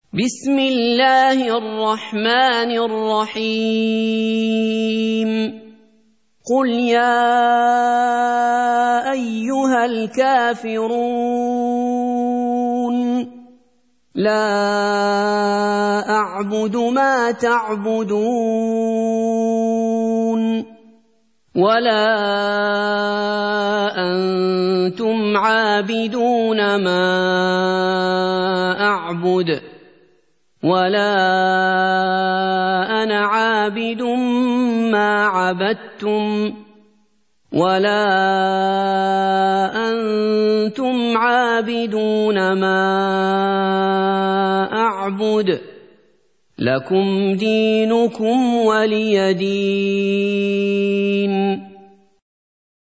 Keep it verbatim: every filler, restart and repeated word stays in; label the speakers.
Speaker 1: بسم الله الرحمن الرحيم قل يا أيها الكافرون لا أعبد ما تعبدون ولا أنتم عابدون ما أعبد ولا أنا عابد ما عبدتم ولا أنتم عابدون ما أعبد لكم دينكم ولي دين.